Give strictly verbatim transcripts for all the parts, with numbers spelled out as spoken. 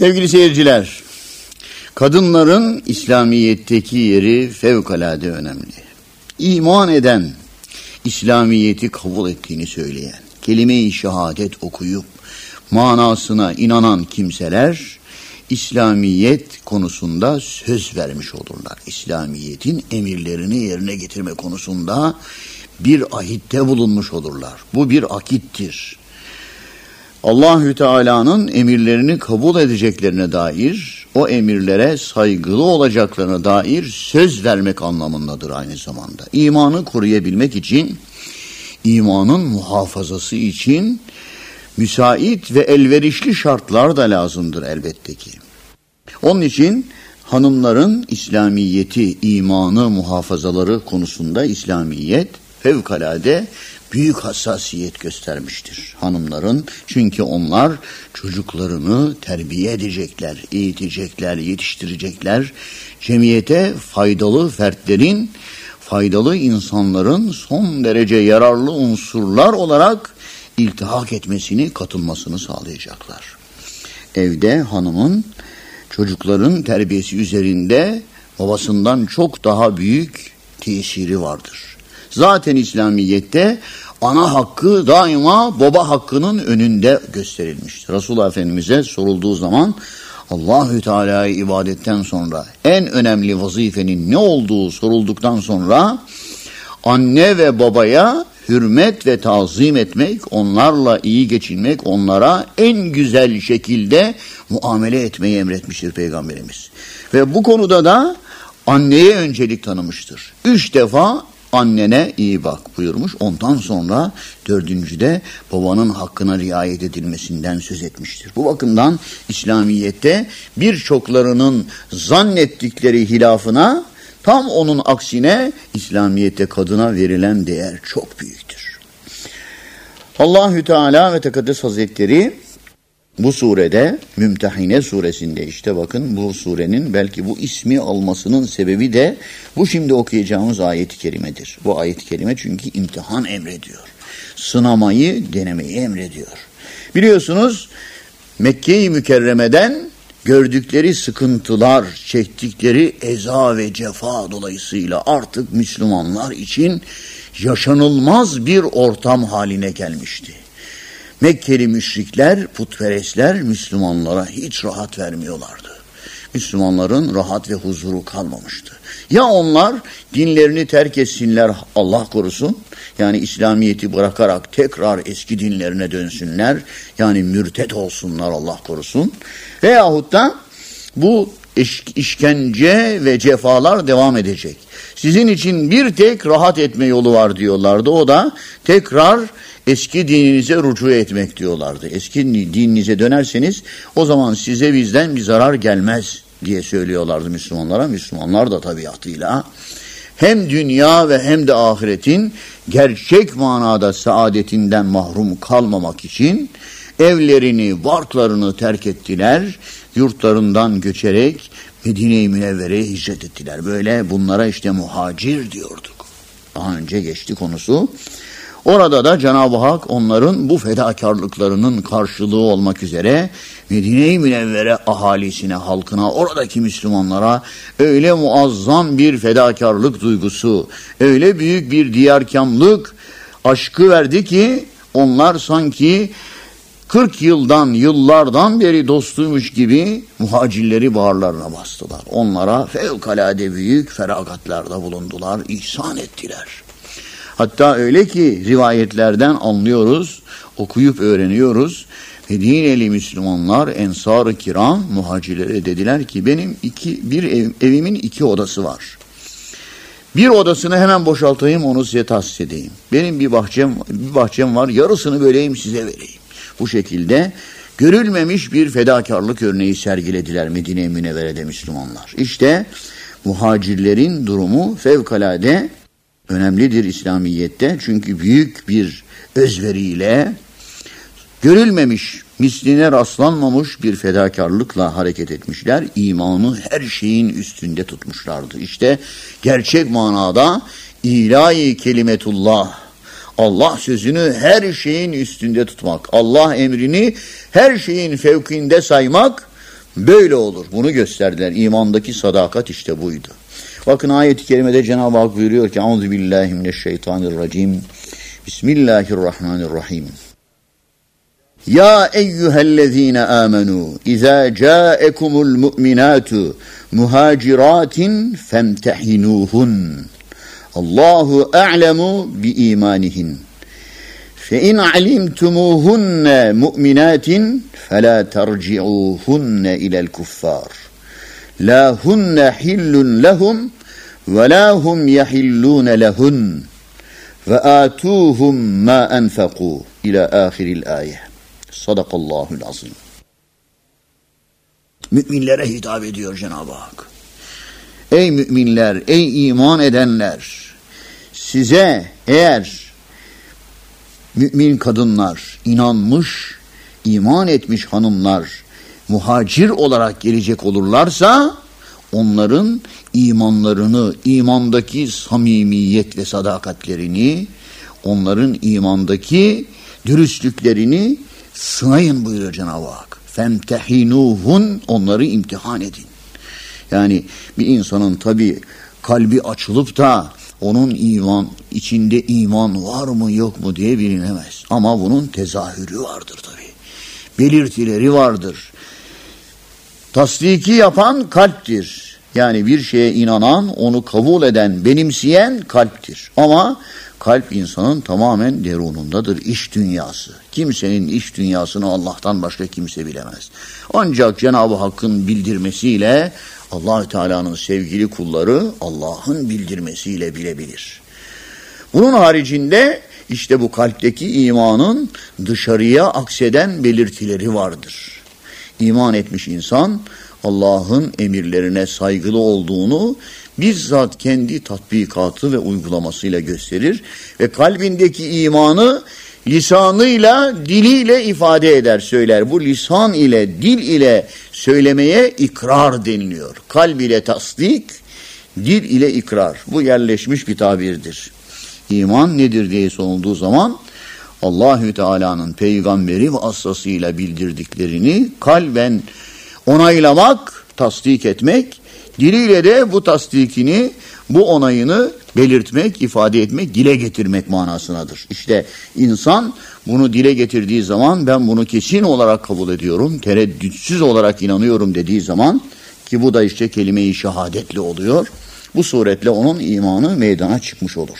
Sevgili seyirciler, kadınların İslamiyet'teki yeri fevkalade önemli. İman eden, İslamiyet'i kabul ettiğini söyleyen, kelime-i şehadet okuyup manasına inanan kimseler İslamiyet konusunda söz vermiş olurlar. İslamiyet'in emirlerini yerine getirme konusunda bir ahitte bulunmuş olurlar. Bu bir akittir. Allahü Teala'nın emirlerini kabul edeceklerine dair, o emirlere saygılı olacaklarına dair söz vermek anlamındadır aynı zamanda. İmanı koruyabilmek için, imanın muhafazası için müsait ve elverişli şartlar da lazımdır elbette ki. Onun için hanımların İslamiyeti, imanı muhafazaları konusunda İslamiyet fevkalade büyük hassasiyet göstermiştir hanımların. Çünkü onlar çocuklarını terbiye edecekler, eğitecekler, yetiştirecekler. Cemiyete faydalı fertlerin, faydalı insanların son derece yararlı unsurlar olarak iltihak etmesini, katılmasını sağlayacaklar. Evde hanımın çocukların terbiyesi üzerinde babasından çok daha büyük tesiri vardır. Zaten İslamiyet'te ana hakkı daima baba hakkının önünde gösterilmiştir. Resulullah Efendimiz'e sorulduğu zaman Allahü Teala'yı ibadetten sonra en önemli vazifenin ne olduğu sorulduktan sonra anne ve babaya hürmet ve tazim etmek, onlarla iyi geçinmek, onlara en güzel şekilde muamele etmeyi emretmiştir Peygamberimiz. Ve bu konuda da anneye öncelik tanımıştır. Üç defa annene iyi bak buyurmuş. Ondan sonra dördüncüde babanın hakkına riayet edilmesinden söz etmiştir. Bu bakımdan İslamiyet'te birçoklarının zannettikleri hilafına, tam onun aksine İslamiyet'te kadına verilen değer çok büyüktür. Allahü Teala ve Tekaddes Hazretleri bu surede, Mümtehine suresinde, işte bakın bu surenin belki bu ismi almasının sebebi de bu şimdi okuyacağımız ayet-i kerimedir. Bu ayet-i kerime çünkü imtihan emrediyor. Sınamayı, denemeyi emrediyor. Biliyorsunuz Mekke-i Mükerreme'den gördükleri sıkıntılar, çektikleri eza ve cefa dolayısıyla artık Müslümanlar için yaşanılmaz bir ortam haline gelmişti. Mekkeli müşrikler, putperestler Müslümanlara hiç rahat vermiyorlardı. Müslümanların rahat ve huzuru kalmamıştı. Ya onlar dinlerini terk etsinler, Allah korusun, yani İslamiyet'i bırakarak tekrar eski dinlerine dönsünler, yani mürtet olsunlar, Allah korusun, veyahut da bu iş, işkence ve cefalar devam edecek. Sizin için bir tek rahat etme yolu var diyorlardı, o da tekrar eski dininize rücu etmek diyorlardı. Eski dininize dönerseniz o zaman size bizden bir zarar gelmez diye söylüyorlardı Müslümanlara. Müslümanlar da tabiatıyla hem dünya ve hem de ahiretin gerçek manada saadetinden mahrum kalmamak için evlerini, barklarını terk ettiler. Yurtlarından göçerek Medine-i Münevvere'ye hicret ettiler. Böyle bunlara işte muhacir diyorduk. Daha önce geçti konusu. Orada da Cenab-ı Hak onların bu fedakarlıklarının karşılığı olmak üzere Medine-i Münevvere ahalisine, halkına, oradaki Müslümanlara öyle muazzam bir fedakarlık duygusu, öyle büyük bir diyarkamlık aşkı verdi ki onlar sanki kırk yıldan, yıllardan beri dostuymuş gibi muhacirleri bağırlarına bastılar. Onlara fevkalade büyük feragatlarda bulundular, ihsan ettiler. Hatta öyle ki rivayetlerden anlıyoruz, okuyup öğreniyoruz. Medineli Müslümanlar, Ensar-ı Kiram muhacirlere dediler ki benim iki, bir ev, evimin iki odası var. Bir odasını hemen boşaltayım, onu size tahsis edeyim. Benim bir bahçem, bir bahçem var, yarısını böleyim size vereyim. Bu şekilde görülmemiş bir fedakarlık örneği sergilediler Medine-i Münevvere'de Müslümanlar. İşte muhacirlerin durumu fevkalade önemlidir İslamiyet'te. Çünkü büyük bir özveriyle görülmemiş, misline rastlanmamış bir fedakarlıkla hareket etmişler. İmanı her şeyin üstünde tutmuşlardı. İşte gerçek manada ilahi kelimetullah, Allah sözünü her şeyin üstünde tutmak, Allah emrini her şeyin fevkinde saymak, Böyle olur. Bunu gösterdiler. İmandaki sadakat işte buydu. Bakın ayet-i kerimede Cenab-ı Hak buyuruyor ki Euzubillahimineşşeytanirracim. Bismillahirrahmanirrahim. Ya eyyühellezine amenu izâ câekumul mu'minâtu muhaciratin femtehinuhun. Allahu a'lemu bi imanihin. فَاِنْ عَلِمْتُمُوهُنَّ مُؤْمِنَاتٍ فَلَا تَرْجِعُوهُنَّ اِلَى الْكُفَّارِ لَا هُنَّ حِلٌّ لَهُمْ وَلَا هُمْ يَحِلُّونَ لَهُنَّ وَآتُوهُمْ مَا أَنْفَقُوا اِلَى آخِرِ الْآيَةِ Sadakallahul azim. Müminlere hitap ediyor Cenab-ı Hak. Ey müminler, ey iman edenler, size eğer mümin kadınlar, inanmış, iman etmiş hanımlar muhacir olarak gelecek olurlarsa onların imanlarını, imandaki samimiyet ve sadakatlerini, onların imandaki dürüstlüklerini sınayın buyuruyor Cenab-ı Hak. Femtehinuhun, onları imtihan edin. Yani bir insanın tabi kalbi açılıp da onun iman, içinde iman var mı yok mu diye bilinemez. Ama bunun tezahürü vardır tabii. Belirtileri vardır. Tasdiki yapan kalptir. Yani bir şeye inanan, onu kabul eden, benimseyen kalptir. Ama kalp insanın tamamen derunundadır, iç dünyası. Kimsenin iç dünyasını Allah'tan başka kimse bilemez. Ancak Cenab-ı Hakk'ın bildirmesiyle Allah-u Teala'nın sevgili kulları Allah'ın bildirmesiyle bilebilir. Bunun haricinde işte bu kalpteki imanın dışarıya akseden belirtileri vardır. İman etmiş insan Allah'ın emirlerine saygılı olduğunu bizzat kendi tatbikatı ve uygulamasıyla gösterir ve kalbindeki imanı lisanıyla, diliyle ifade eder, söyler. Bu lisan ile, dil ile söylemeye ikrar deniliyor. Kalb ile tasdik, dil ile ikrar. Bu yerleşmiş bir tabirdir. İman nedir diye sorulduğu zaman Allahü Teala'nın peygamberi vasıtasıyla bildirdiklerini kalben onaylamak, tasdik etmek, diliyle de bu tasdikini, bu onayını belirtmek, ifade etmek, dile getirmek manasınadır. İşte insan bunu dile getirdiği zaman ben bunu kesin olarak kabul ediyorum, tereddütsüz olarak inanıyorum dediği zaman ki bu da işte kelime-i şehadetle oluyor. Bu suretle onun imanı meydana çıkmış olur.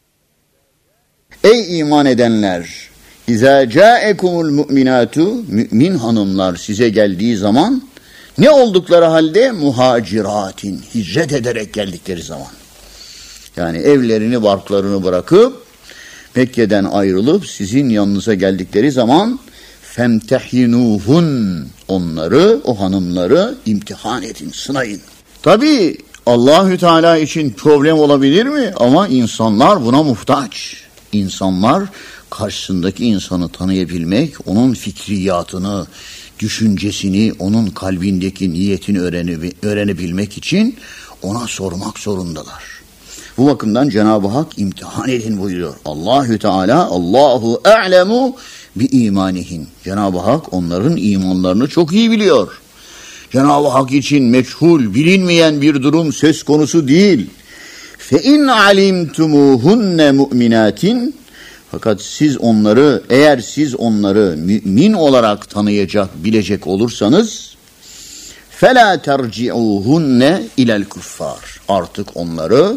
Ey iman edenler! İzâ câekumul mu'minâtu, mümin hanımlar size geldiği zaman ne oldukları halde muhaciratin, hicret ederek geldikleri zaman. Yani evlerini, barklarını bırakıp Mekke'den ayrılıp sizin yanınıza geldikleri zaman femtehinuhun, onları, o hanımları imtihan edin, sınayın. Tabii Allahü Teala için problem olabilir mi? Ama insanlar buna muhtaç. İnsanlar karşısındaki insanı tanıyabilmek, onun fikriyatını, düşüncesini, onun kalbindeki niyetini öğrene, öğrenebilmek için ona sormak zorundalar. Bu bakımdan Cenab-ı Hak imtihan edin buyuruyor. Allahü Teala Allahu a'lemu bi imanihin. Cenab-ı Hak onların imanlarını çok iyi biliyor. Cenab-ı Hak için meçhul, bilinmeyen bir durum söz konusu değil. Fe in alimtumuhunne mu'minatin, fakat siz onları, eğer siz onları mümin olarak tanıyacak, bilecek olursanız فَلَا تَرْجِعُوهُنَّ اِلَى الْكُفَّارِ, artık onları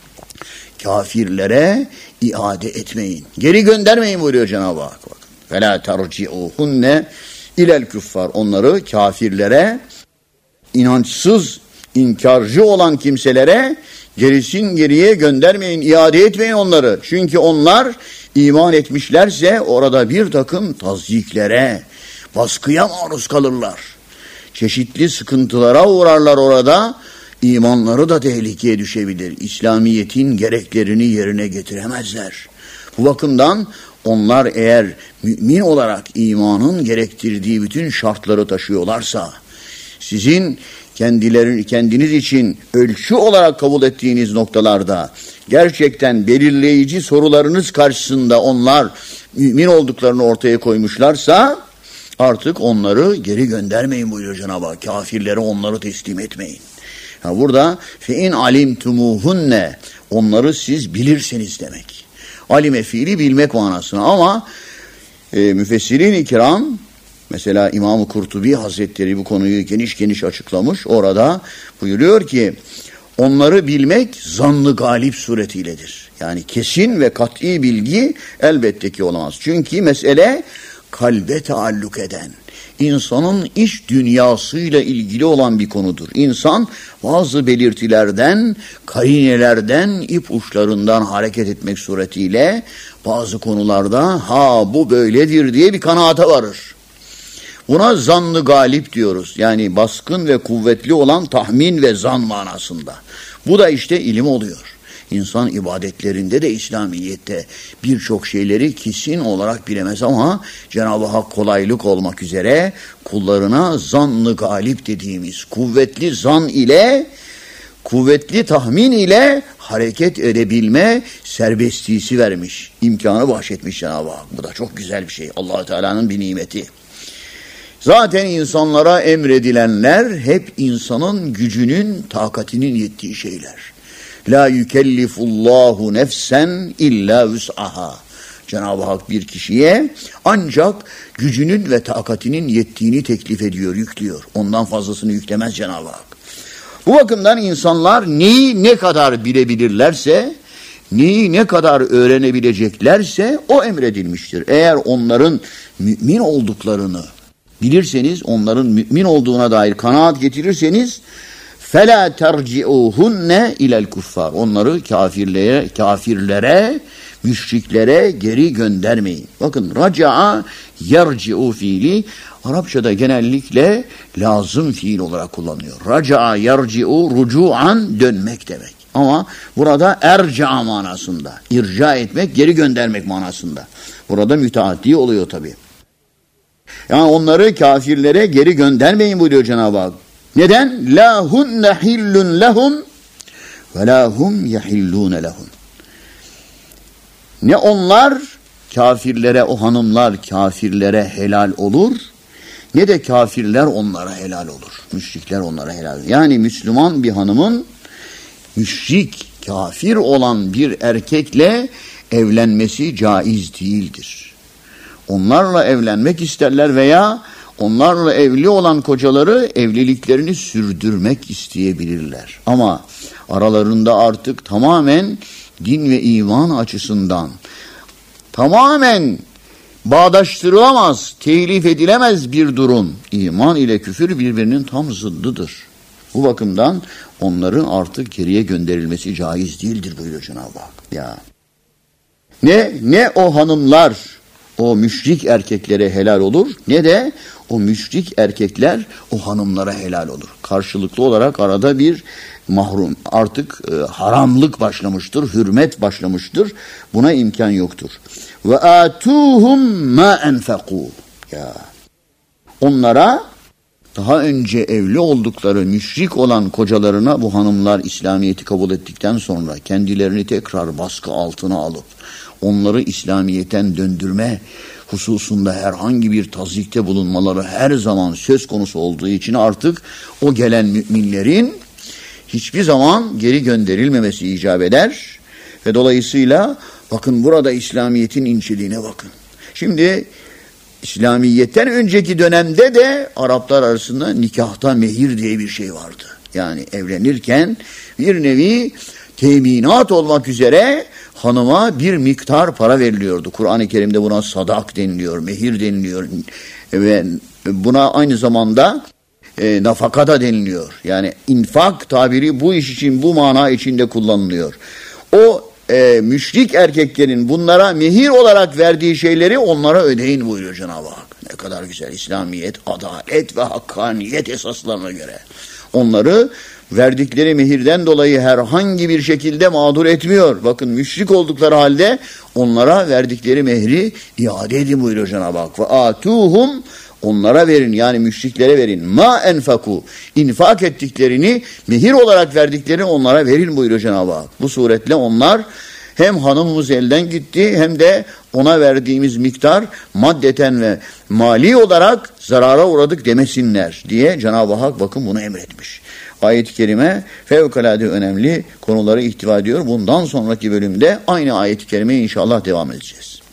kafirlere iade etmeyin. Geri göndermeyin buyuruyor Cenab-ı Hak. فَلَا تَرْجِعُوهُنَّ اِلَى الْكُفَّارِ, onları kafirlere, inançsız, inkarcı olan kimselere gerisin geriye göndermeyin, iade etmeyin onları. Çünkü onlar iman etmişlerse orada bir takım tazyiklere, baskıya maruz kalırlar. Çeşitli sıkıntılara uğrarlar orada. İmanları da tehlikeye düşebilir. İslamiyet'in gereklerini yerine getiremezler. Bu bakımdan onlar eğer mümin olarak imanın gerektirdiği bütün şartları taşıyorlarsa, sizin kendileri, kendiniz için ölçü olarak kabul ettiğiniz noktalarda gerçekten belirleyici sorularınız karşısında onlar mümin olduklarını ortaya koymuşlarsa Artık onları geri göndermeyin buyuruyor Cenab-ı Hak. Kafirlere onları teslim etmeyin. Ha burada fe in alimtumuhunne, onları siz bilirseniz demek. Alime fiili bilmek manasına ama e, müfessirin-i kiram, mesela İmam-ı Kurtubi Hazretleri bu konuyu geniş geniş açıklamış. Orada buyuruyor ki onları bilmek zannı galip suretiyledir. Yani kesin ve kat'i bilgi elbette ki olamaz. Çünkü mesele kalbe taalluk eden, insanın iç dünyasıyla ilgili olan bir konudur. İnsan bazı belirtilerden, karinelerden, ip uçlarından hareket etmek suretiyle bazı konularda ha bu böyledir diye bir kanaata varır. Buna zannı galip diyoruz. Yani baskın ve kuvvetli olan tahmin ve zan manasında. Bu da işte ilim oluyor. İnsan ibadetlerinde de İslamiyet'te birçok şeyleri kesin olarak bilemez ama Cenab-ı Hak kolaylık olmak üzere kullarına zannı galip dediğimiz kuvvetli zan ile, kuvvetli tahmin ile hareket edebilme serbestliği vermiş. İmkanı bahşetmiş Cenab-ı Hak. Bu da çok güzel bir şey. Allah-u Teala'nın bir nimeti. Zaten insanlara emredilenler hep insanın gücünün, takatinin yettiği şeyler. La yükellifullahu nefsen illa vus'aha. Cenab-ı Hak bir kişiye ancak gücünün ve takatinin yettiğini teklif ediyor, yüklüyor. Ondan fazlasını yüklemez Cenab-ı Hak. Bu bakımdan insanlar neyi ne kadar bilebilirlerse, neyi ne kadar öğrenebileceklerse o emredilmiştir. Eğer onların mümin olduklarını bilirseniz, onların mümin olduğuna dair kanaat getirirseniz فَلَا تَرْجِعُوهُنَّ اِلَى الْكُفَّارِ, onları kafirlere, kafirlere, müşriklere geri göndermeyin. Bakın raca'a yerci'u fiili Arapçada genellikle lazım fiil olarak kullanılıyor. Raca'a yerci'u rucu'an dönmek demek. Ama burada erca manasında, irca etmek, geri göndermek manasında. Burada müteaddi oluyor tabii. Yani onları kafirlere geri göndermeyin buyuruyor Cenab-ı Hak. Neden? La hunne hillun lehum ve la hum yahillun lehum. Ne onlar kafirlere, o hanımlar kafirlere helal olur, ne de kafirler onlara helal olur. Müşrikler onlara helal olur. Yani Müslüman bir hanımın müşrik, kafir olan bir erkekle evlenmesi caiz değildir. Onlarla evlenmek isterler veya onlarla evli olan kocaları evliliklerini sürdürmek isteyebilirler. Ama aralarında artık tamamen din ve iman açısından tamamen bağdaştırılamaz, telif edilemez bir durum. İman ile küfür birbirinin tam zıddıdır. Bu bakımdan onların artık geriye gönderilmesi caiz değildir buyuruyor Cenab-ı Hak. Ya. Ne, ne o hanımlar o müşrik erkeklere helal olur, ne de o müşrik erkekler o hanımlara helal olur. Karşılıklı olarak arada bir mahrum, artık e, haramlık başlamıştır, hürmet başlamıştır. Buna imkan yoktur. Ve atuhum ma enfeku. Ya. Onlara daha önce evli oldukları müşrik olan kocalarına bu hanımlar İslamiyet'i kabul ettikten sonra kendilerini tekrar baskı altına alıp onları İslamiyet'ten döndürme hususunda herhangi bir tazyikte bulunmaları her zaman söz konusu olduğu için artık o gelen müminlerin hiçbir zaman geri gönderilmemesi icap eder ve dolayısıyla bakın burada İslamiyet'in inceliğine bakın. Şimdi İslamiyet'ten önceki dönemde de Araplar arasında nikahta mehir diye bir şey vardı. Yani evlenirken bir nevi teminat olmak üzere hanıma bir miktar para veriliyordu. Kur'an-ı Kerim'de buna sadak deniliyor, mehir deniliyor ve buna aynı zamanda e, nafaka da deniliyor. Yani infak tabiri bu iş için, bu mana içinde kullanılıyor. O e, müşrik erkeklerin bunlara mehir olarak verdiği şeyleri onlara ödeyin buyuruyor Cenab-ı Hak. Ne kadar güzel. İslamiyet, adalet ve hakkaniyet esaslarına göre onları verdikleri mehirden dolayı herhangi bir şekilde mağdur etmiyor. Bakın müşrik oldukları halde onlara verdikleri mehri iade edin buyuruyor Cenab-ı Hak. Ve atuhum, onlara verin, yani müşriklere verin. Ma enfaku, infak ettiklerini, mehir olarak verdiklerini onlara verin buyuruyor Cenab-ı Hak. Bu suretle onlar hem hanımımız elden gitti hem de ona verdiğimiz miktar maddeten ve mali olarak zarara uğradık demesinler diye Cenab-ı Hak bakın bunu emretmiş. Ayet-i kerime fevkalade önemli konuları ihtiva ediyor. Bundan sonraki bölümde aynı ayet-i kerimeye inşallah devam edeceğiz.